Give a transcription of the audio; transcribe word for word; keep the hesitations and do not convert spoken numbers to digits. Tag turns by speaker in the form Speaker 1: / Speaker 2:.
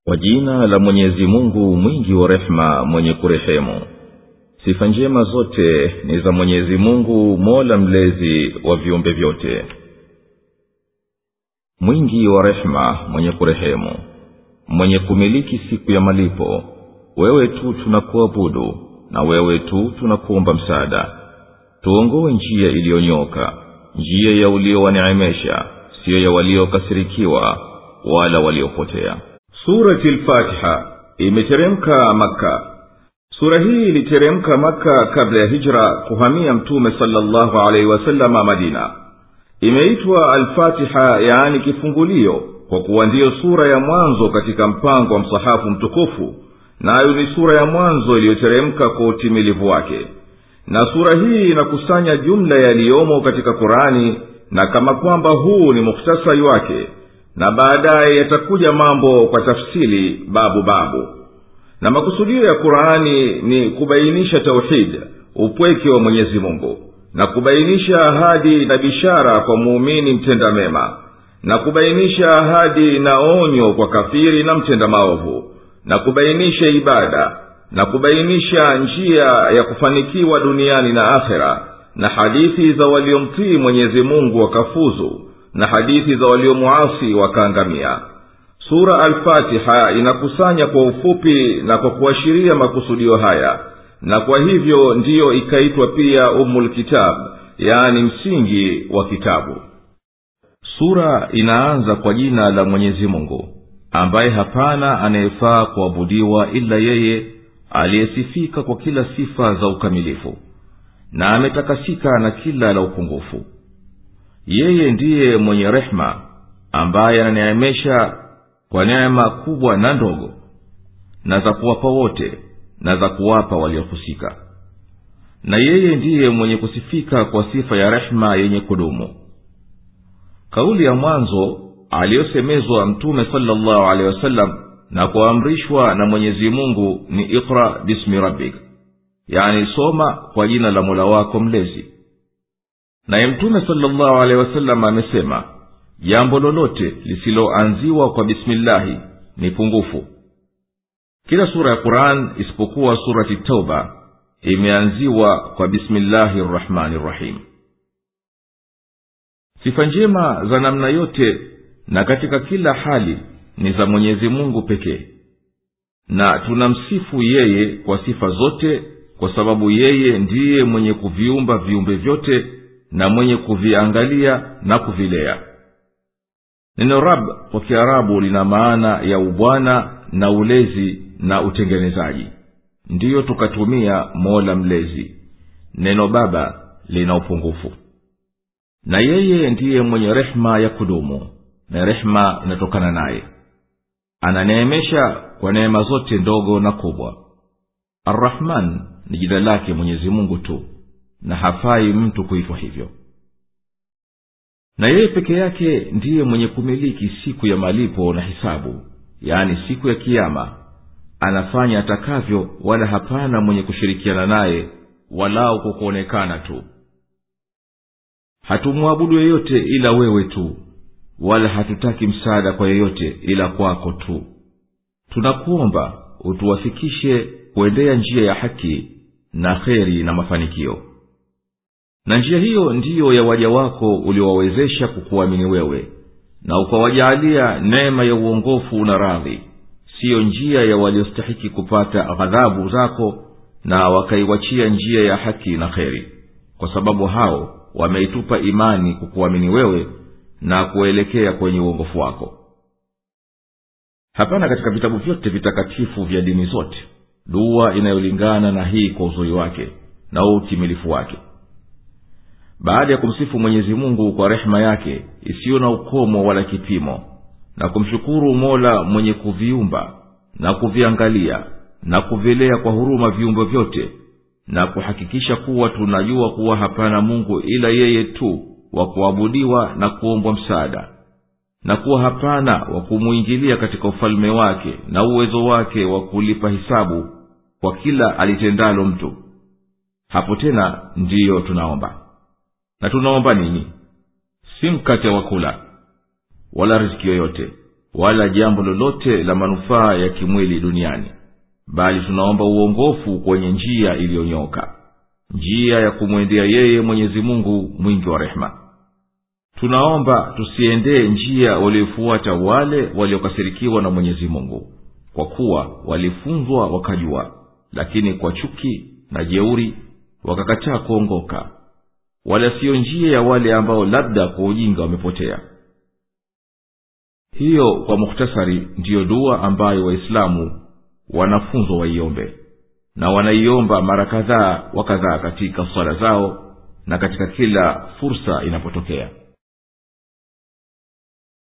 Speaker 1: Kwa jina la Mwenyezi Mungu mwingi wa rehema mwenye kurehemu. Sifa njema zote ni za Mwenyezi Mungu Mola mlezi wa viumbe vyote, mwingi wa rehema mwenye kurehemu, mwenye kumiliki siku ya malipo. Wewe tu tunakuabudu na wewe tu tunakuomba msaada. Tuongoe njia iliyonyoka, njia ya uliowaneemesha, sio ya waliokasirikiwa wala waliopotea.
Speaker 2: Surati al-Fatiha imeteremka Makka. Sura hii iliteremka Makka kabla ya hijra kuhamia Mtume sallallahu alaihi wasallam Madina. Imeitwa al-Fatiha, yaani kifungulio, kwa kuwa ndiyo sura ya mwanzo katika mpango wa msahafu mtukufu, nayo ni sura ya mwanzo iliyoteremka kwa utimilivu wake. Na sura hii inakusanya jumla yaliyomo katika Qur'ani, na kama kwamba huu ni mukhtasari wake, na baadaye yatakuja mambo kwa tafsili babu babu. Na makusudio ya Qur'ani ni kubainisha tauhid, upweke wa Mwenyezi Mungu, na kubainisha ahadi na bishara kwa muumini mtenda mema, na kubainisha ahadi na onyo kwa kafiri na mtenda maovu, na kubainisha ibada, na kubainisha njia ya kufanikiwa duniani na akhera, na hadithi za waliomtii Mwenyezi Mungu wakafuzu, na hadithi za waliomuasi wakaangamia. Sura al-Fatiha inakusanya kwa ufupi na kwa kuashiria makusudio haya, na kwa hivyo ndiyo ikaitwa pia Ummul Kitab, yaani msingi wa kitabu.
Speaker 1: Sura inaanza kwa jina la Mwenyezi Mungu, ambaye hapana anayefaa kuabudiwa ila yeye, aliyesifika kwa kila sifa za ukamilifu na ametakasika na kila la upungufu. Yeye ndiye mwenye rehema, ambaye ananeemesha kwa neema kubwa na ndogo, na za kuwapa wote na za kuwapa waliohusika. Na yeye ndiye mwenye kusifika kwa sifa ya rehema yenye kudumu. Kauli ya mwanzo aliyosemezwa Mtume sallallahu alaihi wasallam na kuamrishwa na Mwenyezi Mungu ni Iqra bismi rabbik, yani soma kwa jina la Mola wako mlezi. Na Mtume sallallahu alaihi wasallam amesema, jambo lolote lisiloanziwa kwa bismillahi ni pungufu. Kila sura ya Qur'an isipokuwa surati Tauba imeanziwa kwa bismillahir rahmanir rahim. Sifa njema za namna yote na katika kila hali ni za Mwenyezi Mungu pekee, na tunamsifu yeye kwa sifa zote, kwa sababu yeye ndiye mwenye kuviumba viumbe vyote na mwenye kuviangalia na kuvilea. Neno Rabb kwa Kiarabu lina maana ya ubwana na ulezi na utengenezaji, ndiyo tukatumia Mola mlezi. Neno baba lina upungufu. Na yeye ndiye mwenye rehema ya kudumu, na rehema inatokana naye. Ananeemesha kwa neema zote ndogo na kubwa. Ar-Rahman ni jina lake Mwenyezi Mungu tu, na hafai mtu kuitwa hivyo. Na yeye peke yake ndiye mwenye kumiliki siku ya malipo na hisabu, yani siku ya kiyama. Anafanya atakavyo, wala hapana mwenye kushirikiana naye, walao kukuonekana tu. Hatumwabudu yeyote ila wewe tu, wala hatutaki msaada kwa yeyote ila kwako tu. Tunakuomba utuwafikishe kuendea njia ya haki na kheri na mafanikio. Na njia hiyo ndiyo ya waja wako uliowawezesha kukuamini wewe, na ukawajalia neema ya uongofu na radhi, siyo njia ya waliostahiki kupata ghadhabu zako, na wakaiwachia njia ya haki na kheri, kwa sababu hao wameitupa imani kukuamini wewe na kuelekea kwenye uongofu wako. Hapana katika vitabu vyote vitakatifu vya dini zote dua inayolingana na hii kwa uzuri wake na utimilifu wake. Baada ya kumsifu Mwenyezi Mungu kwa rehema yake isiyo na ukomo wala kipimo, na kumshukuru Mola mwenye kuviumba na kuviangalia na kuvilea kwa huruma viumbe vyote, na kuhakikisha kuwa tunajua kuwa hapana Mungu ila yeye tu wa kuabudiwa na kuombwa msaada, na kuwa hapana wa kumuingilia katika ufalme wake na uwezo wake wa kulipa hisabu kwa kila alitendalo mtu. Hapo tena ndiyo tunaomba. Na tunaomba nini? Si mkate wa kula, wala riziki yoyote, wala jambo lolote la manufaa ya kimwili duniani, bali tunaomba uongofu kwenye njia iliyonyoka, njia ya kumwendea yeye Mwenyezi Mungu mwingi wa rehema. Tunaomba tusiendee njia waliofuata wale waliokasirikiwa na Mwenyezi Mungu, kwa kuwa walifunzwa wakajua, lakini kwa chuki na jeuri wakakataa kuongoka, wala sio njia ya wale ambao labda kwa ujinga wamepotea. Hiyo kwa mukhtasari ndiyo dua ambayo Waislamu wanafunzwa waiombe, na wanaiomba mara kadhaa wa kadhaa katika swala zao na katika kila fursa inapotokea.